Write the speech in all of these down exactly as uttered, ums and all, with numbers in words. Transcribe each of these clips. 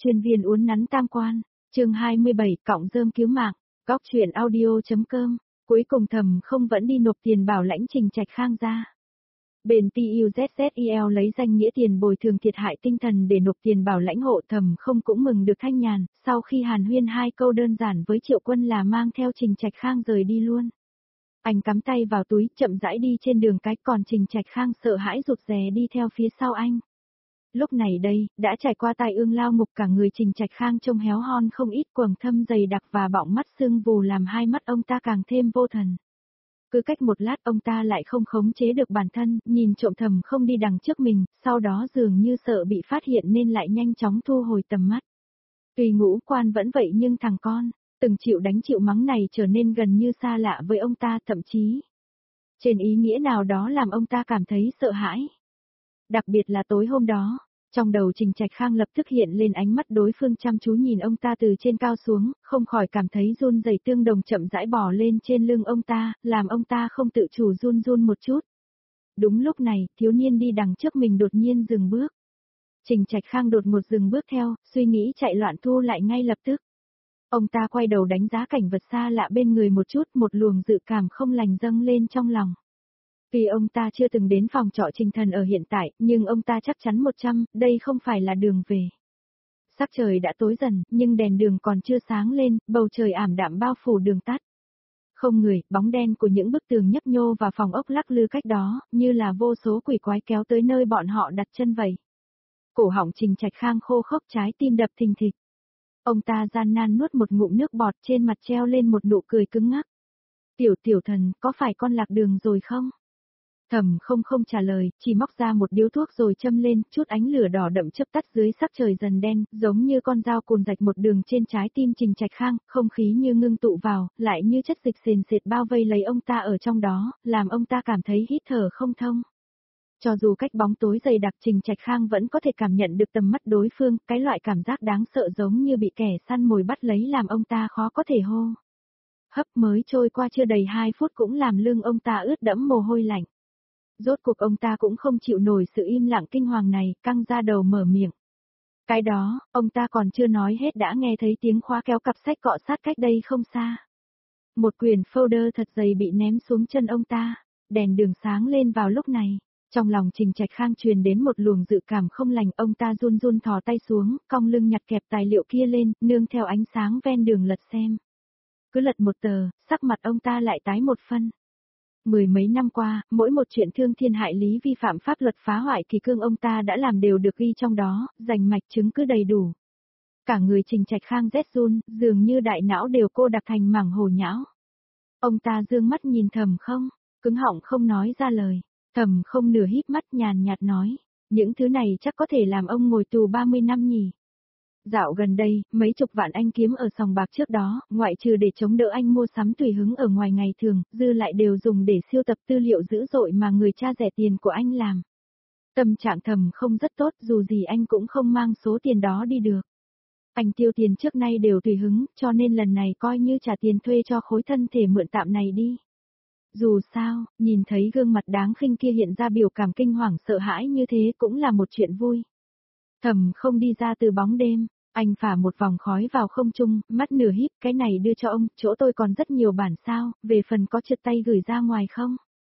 Chuyên viên uốn nắn tam quan, chương hai mươi bảy, cọng rơm cứu mạng, góc truyện audio.com, cuối cùng Thẩm Không vẫn đi nộp tiền bảo lãnh Trình Trạch Khang ra. Bên tê u dét dét e lờ lấy danh nghĩa tiền bồi thường thiệt hại tinh thần để nộp tiền bảo lãnh hộ, Thẩm Không cũng mừng được thanh nhàn, sau khi hàn huyên hai câu đơn giản với Triệu Quân là mang theo Trình Trạch Khang rời đi luôn. Anh cắm tay vào túi, chậm rãi đi trên đường cái, còn Trình Trạch Khang sợ hãi rụt rè đi theo phía sau anh. Lúc này đây, đã trải qua tai ương lao ngục, cả người Trình Trạch Khang trông héo hon không ít, quầng thâm dày đặc và bọng mắt sưng vù làm hai mắt ông ta càng thêm vô thần. Cứ cách một lát ông ta lại không khống chế được bản thân, nhìn trộm Thẩm Không đi đằng trước mình, sau đó dường như sợ bị phát hiện nên lại nhanh chóng thu hồi tầm mắt. Tuy ngũ quan vẫn vậy nhưng thằng con, từng chịu đánh chịu mắng này trở nên gần như xa lạ với ông ta, thậm chí trên ý nghĩa nào đó làm ông ta cảm thấy sợ hãi. Đặc biệt là tối hôm đó, trong đầu Trình Trạch Khang lập tức hiện lên ánh mắt đối phương chăm chú nhìn ông ta từ trên cao xuống, không khỏi cảm thấy run rẩy, tương đồng chậm rãi bò lên trên lưng ông ta, làm ông ta không tự chủ run run một chút. Đúng lúc này, thiếu niên đi đằng trước mình đột nhiên dừng bước. Trình Trạch Khang đột ngột dừng bước theo, suy nghĩ chạy loạn thu lại ngay lập tức. Ông ta quay đầu đánh giá cảnh vật xa lạ bên người một chút, một luồng dự cảm không lành dâng lên trong lòng. Vì ông ta chưa từng đến phòng trọ Trình Thần ở hiện tại, nhưng ông ta chắc chắn một trăm, đây không phải là đường về. Sắc trời đã tối dần, nhưng đèn đường còn chưa sáng lên, bầu trời ảm đạm bao phủ đường tắt. Không người, bóng đen của những bức tường nhấp nhô và phòng ốc lắc lư cách đó, như là vô số quỷ quái kéo tới nơi bọn họ đặt chân vậy. Cổ họng Trình Trạch Khang khô khốc, trái tim đập thình thịch. Ông ta gian nan nuốt một ngụm nước bọt, trên mặt treo lên một nụ cười cứng ngắc. Tiểu tiểu thần, có phải con lạc đường rồi không? Thẩm Không không trả lời, chỉ móc ra một điếu thuốc rồi châm lên, chút ánh lửa đỏ đậm chớp tắt dưới sắc trời dần đen, giống như con dao cùn rạch một đường trên trái tim Trình Trạch Khang, không khí như ngưng tụ vào, lại như chất dịch sền sệt bao vây lấy ông ta ở trong đó, làm ông ta cảm thấy hít thở không thông. Cho dù cách bóng tối dày đặc, Trình Trạch Khang vẫn có thể cảm nhận được tầm mắt đối phương, cái loại cảm giác đáng sợ giống như bị kẻ săn mồi bắt lấy làm ông ta khó có thể hô. Hấp mới trôi qua chưa đầy hai phút cũng làm lưng ông ta ướt đẫm mồ hôi lạnh. Rốt cuộc ông ta cũng không chịu nổi sự im lặng kinh hoàng này, căng ra đầu mở miệng. Cái đó, ông ta còn chưa nói hết đã nghe thấy tiếng khóa kéo cặp sách cọ sát cách đây không xa. Một quyển folder thật dày bị ném xuống chân ông ta, đèn đường sáng lên vào lúc này. Trong lòng Trình Trạch Khang truyền đến một luồng dự cảm không lành, ông ta run run thò tay xuống, cong lưng nhặt kẹp tài liệu kia lên, nương theo ánh sáng ven đường lật xem. Cứ lật một tờ, sắc mặt ông ta lại tái một phân. Mười mấy năm qua, mỗi một chuyện thương thiên hại lý vi phạm pháp luật phá hoại kỷ cương ông ta đã làm đều được ghi trong đó, rành mạch chứng cứ đầy đủ. Cả người Trình Trạch Khang rét run, dường như đại não đều cô đặc thành mảng hồ nhão. Ông ta dương mắt nhìn Thẩm Không, cứng họng không nói ra lời. Thẩm Không nửa híp mắt nhàn nhạt nói, những thứ này chắc có thể làm ông ngồi tù ba mươi năm nhỉ. Dạo gần đây, mấy chục vạn anh kiếm ở sòng bạc trước đó, ngoại trừ để chống đỡ anh mua sắm tùy hứng ở ngoài ngày thường, dư lại đều dùng để siêu tập tư liệu dữ dội mà người cha rẻ tiền của anh làm. Tâm trạng Thẩm Không rất tốt, dù gì anh cũng không mang số tiền đó đi được. Anh tiêu tiền trước nay đều tùy hứng, cho nên lần này coi như trả tiền thuê cho khối thân thể mượn tạm này đi. Dù sao, nhìn thấy gương mặt đáng khinh kia hiện ra biểu cảm kinh hoàng sợ hãi như thế cũng là một chuyện vui. Thẩm Không đi ra từ bóng đêm, anh phả một vòng khói vào không trung, mắt nửa híp, cái này đưa cho ông, chỗ tôi còn rất nhiều bản sao, về phần có trượt tay gửi ra ngoài không?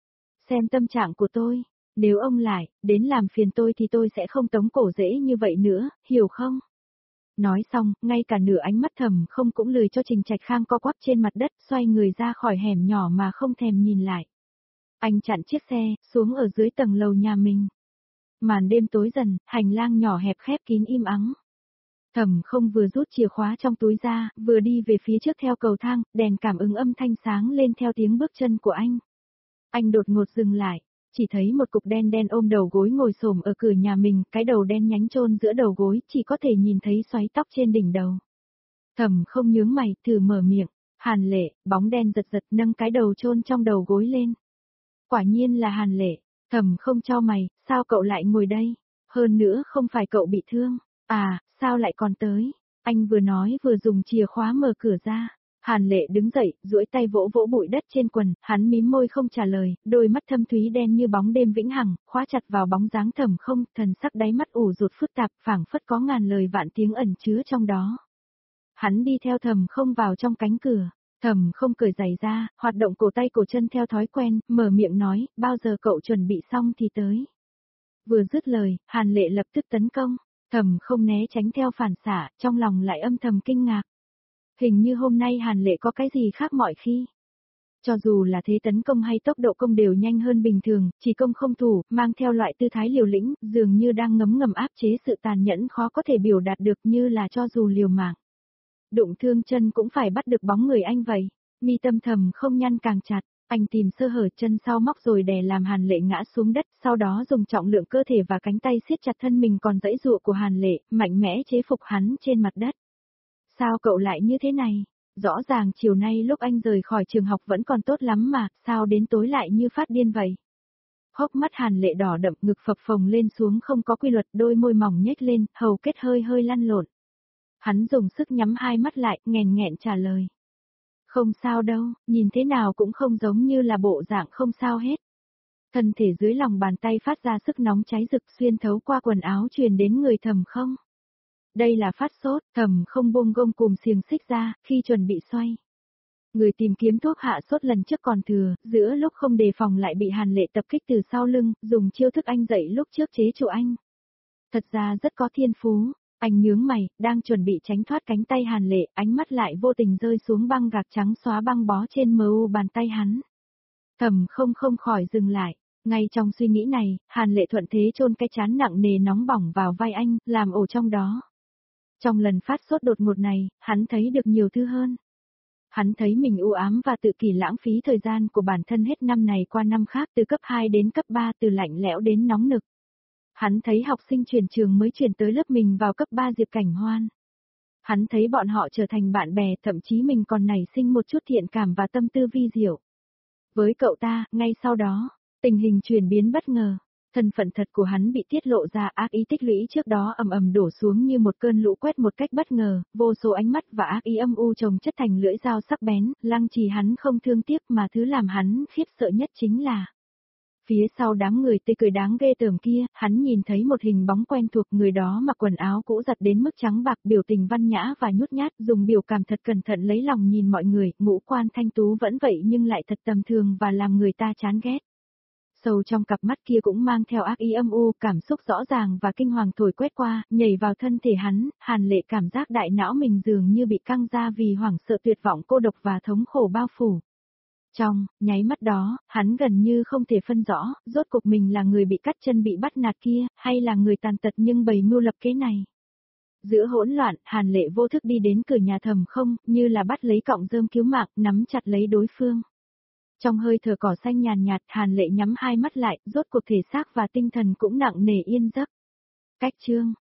Xem tâm trạng của tôi, nếu ông lại, đến làm phiền tôi thì tôi sẽ không tống cổ dễ như vậy nữa, hiểu không? Nói xong, ngay cả nửa ánh mắt Thẩm Không cũng lười cho Trình Trạch Khang co quắp trên mặt đất, xoay người ra khỏi hẻm nhỏ mà không thèm nhìn lại. Anh chặn chiếc xe, xuống ở dưới tầng lầu nhà mình. Màn đêm tối dần, hành lang nhỏ hẹp khép kín im ắng. Thẩm Không vừa rút chìa khóa trong túi ra, vừa đi về phía trước theo cầu thang, đèn cảm ứng âm thanh sáng lên theo tiếng bước chân của anh. Anh đột ngột dừng lại. Chỉ thấy một cục đen đen ôm đầu gối ngồi xổm ở cửa nhà mình, cái đầu đen nhánh chôn giữa đầu gối, chỉ có thể nhìn thấy xoáy tóc trên đỉnh đầu. Thẩm Không nhướng mày, thử mở miệng, Hàn Lệ, bóng đen giật giật nâng cái đầu chôn trong đầu gối lên. Quả nhiên là Hàn Lệ. Thẩm Không chau mày, sao cậu lại ngồi đây? Hơn nữa không phải cậu bị thương. À, sao lại còn tới? Anh vừa nói vừa dùng chìa khóa mở cửa ra. Hàn Lệ đứng dậy, duỗi tay vỗ vỗ bụi đất trên quần, hắn mím môi không trả lời, đôi mắt thâm thúy đen như bóng đêm vĩnh hằng, khóa chặt vào bóng dáng Thẩm Không, thần sắc đáy mắt ủ rụt phức tạp, phảng phất có ngàn lời vạn tiếng ẩn chứa trong đó. Hắn đi theo Thẩm Không vào trong cánh cửa, Thẩm Không cởi giày ra, hoạt động cổ tay cổ chân theo thói quen, mở miệng nói, bao giờ cậu chuẩn bị xong thì tới. Vừa dứt lời, Hàn Lệ lập tức tấn công, Thẩm Không né tránh theo phản xạ, trong lòng lại âm thầm kinh ngạc. Hình như hôm nay Hàn Lệ có cái gì khác mọi khi. Cho dù là thế tấn công hay tốc độ công đều nhanh hơn bình thường, chỉ công không thủ, mang theo loại tư thái liều lĩnh, dường như đang ngấm ngầm áp chế sự tàn nhẫn khó có thể biểu đạt được như là cho dù liều mạng. Đụng thương chân cũng phải bắt được bóng người anh vậy. Mi tâm Thầm Không nhăn càng chặt, anh tìm sơ hở chân sau móc rồi đè làm Hàn Lệ ngã xuống đất, sau đó dùng trọng lượng cơ thể và cánh tay siết chặt thân mình còn dãy dụa của Hàn Lệ, mạnh mẽ chế phục hắn trên mặt đất. Sao cậu lại như thế này? Rõ ràng chiều nay lúc anh rời khỏi trường học vẫn còn tốt lắm mà, sao đến tối lại như phát điên vậy? Hốc mắt Hàn Lệ đỏ đậm, ngực phập phồng lên xuống không có quy luật, đôi môi mỏng nhếch lên, hầu kết hơi hơi lăn lộn. Hắn dùng sức nhắm hai mắt lại, nghẹn nghẹn trả lời. Không sao đâu, nhìn thế nào cũng không giống như là bộ dạng không sao hết. Thân thể dưới lòng bàn tay phát ra sức nóng cháy rực xuyên thấu qua quần áo truyền đến người Thầm Không. Đây là phát sốt, Thầm Không buông gông cùm xiềng xích ra, khi chuẩn bị xoay. Người tìm kiếm thuốc hạ sốt lần trước còn thừa, giữa lúc không đề phòng lại bị Hàn Lệ tập kích từ sau lưng, dùng chiêu thức anh dạy lúc trước chế trụ anh. Thật ra rất có thiên phú, anh nhướng mày, đang chuẩn bị tránh thoát cánh tay Hàn Lệ, ánh mắt lại vô tình rơi xuống băng gạc trắng xóa băng bó trên mờ u bàn tay hắn. Thầm Không không khỏi dừng lại. Ngay trong suy nghĩ này, Hàn Lệ thuận thế chôn cái chán nặng nề nóng bỏng vào vai anh, làm ổ trong đó. Trong lần phát sốt đột ngột này, hắn thấy được nhiều thứ hơn. Hắn thấy mình u ám và tự kỷ lãng phí thời gian của bản thân hết năm này qua năm khác, từ cấp hai đến cấp ba, từ lạnh lẽo đến nóng nực. Hắn thấy học sinh chuyển trường mới chuyển tới lớp mình vào cấp ba Diệp Cảnh Hoan. Hắn thấy bọn họ trở thành bạn bè, thậm chí mình còn nảy sinh một chút thiện cảm và tâm tư vi diệu. Với cậu ta, ngay sau đó, tình hình chuyển biến bất ngờ. Thân phận thật của hắn bị tiết lộ ra, ác ý tích lũy trước đó ầm ầm đổ xuống như một cơn lũ quét một cách bất ngờ, vô số ánh mắt và ác ý âm u chồng chất thành lưỡi dao sắc bén, lăng trì hắn không thương tiếc mà thứ làm hắn khiếp sợ nhất chính là. Phía sau đám người tê cười đáng ghê tởm kia, hắn nhìn thấy một hình bóng quen thuộc, người đó mặc quần áo cũ giặt đến mức trắng bạc, biểu tình văn nhã và nhút nhát, dùng biểu cảm thật cẩn thận lấy lòng nhìn mọi người, ngũ quan thanh tú vẫn vậy nhưng lại thật tầm thường và làm người ta chán ghét. Sâu trong cặp mắt kia cũng mang theo ác ý âm u, cảm xúc rõ ràng và kinh hoàng thổi quét qua, nhảy vào thân thể hắn, Hàn Lệ cảm giác đại não mình dường như bị căng ra vì hoảng sợ tuyệt vọng cô độc và thống khổ bao phủ. Trong nháy mắt đó, hắn gần như không thể phân rõ, rốt cuộc mình là người bị cắt chân bị bắt nạt kia, hay là người tàn tật nhưng bày mưu lập kế này. Giữa hỗn loạn, Hàn Lệ vô thức đi đến cửa nhà Thầm Không, như là bắt lấy cọng rơm cứu mạng, nắm chặt lấy đối phương. Trong hơi thở cỏ xanh nhàn nhạt, Hàn Lệ nhắm hai mắt lại, rốt cuộc thể xác và tinh thần cũng nặng nề yên giấc. Cách chương